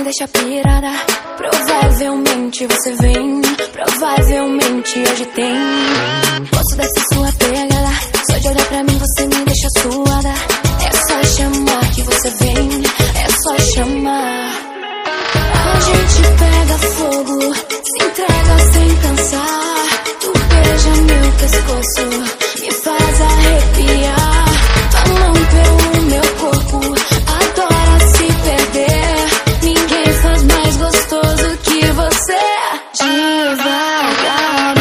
deixa pirada. Provavelmente você vem, provavelmente hoje tem. Gosto dessa sua pegada, só de olhar pra mim você me deixa suada. É só chamar que você vem, é só chamar. A gente pega fogo, se entrega sem cansar. Tu beija meu pescoço, me faz arrepiar. Tua mão pelo meu corpo, adora se perder. Ninguém faz mais gostoso que você. Devagar,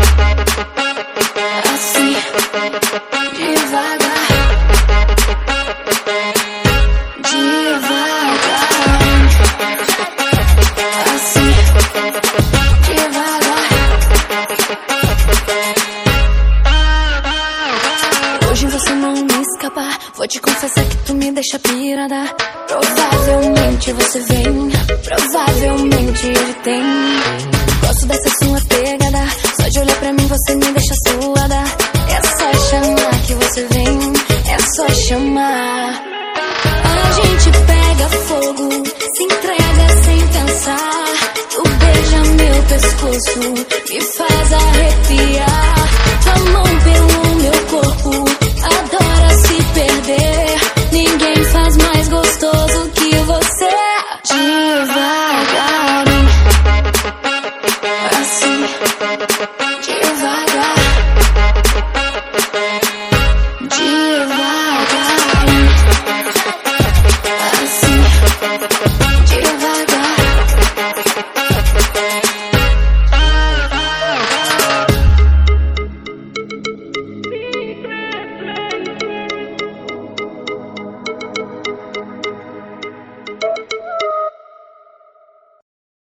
assim, devagar, devagar, assim, devagar. Hoje você não me escapa, vou te confessar que tu me deixa pirada. Provavelmente você vem, provavelmente ele tem. Gosto dessa sua pegada, só de olhar pra mim você me deixa suada. É só chamar que você vem, é só chamar. A gente pega fogo, se entrega sem pensar. Tu beija meu pescoço, me faz arrepiar. Tua mão pelo meu corpo, adora se perder. Ninguém faz mais gostoso que você. Devagar, assim.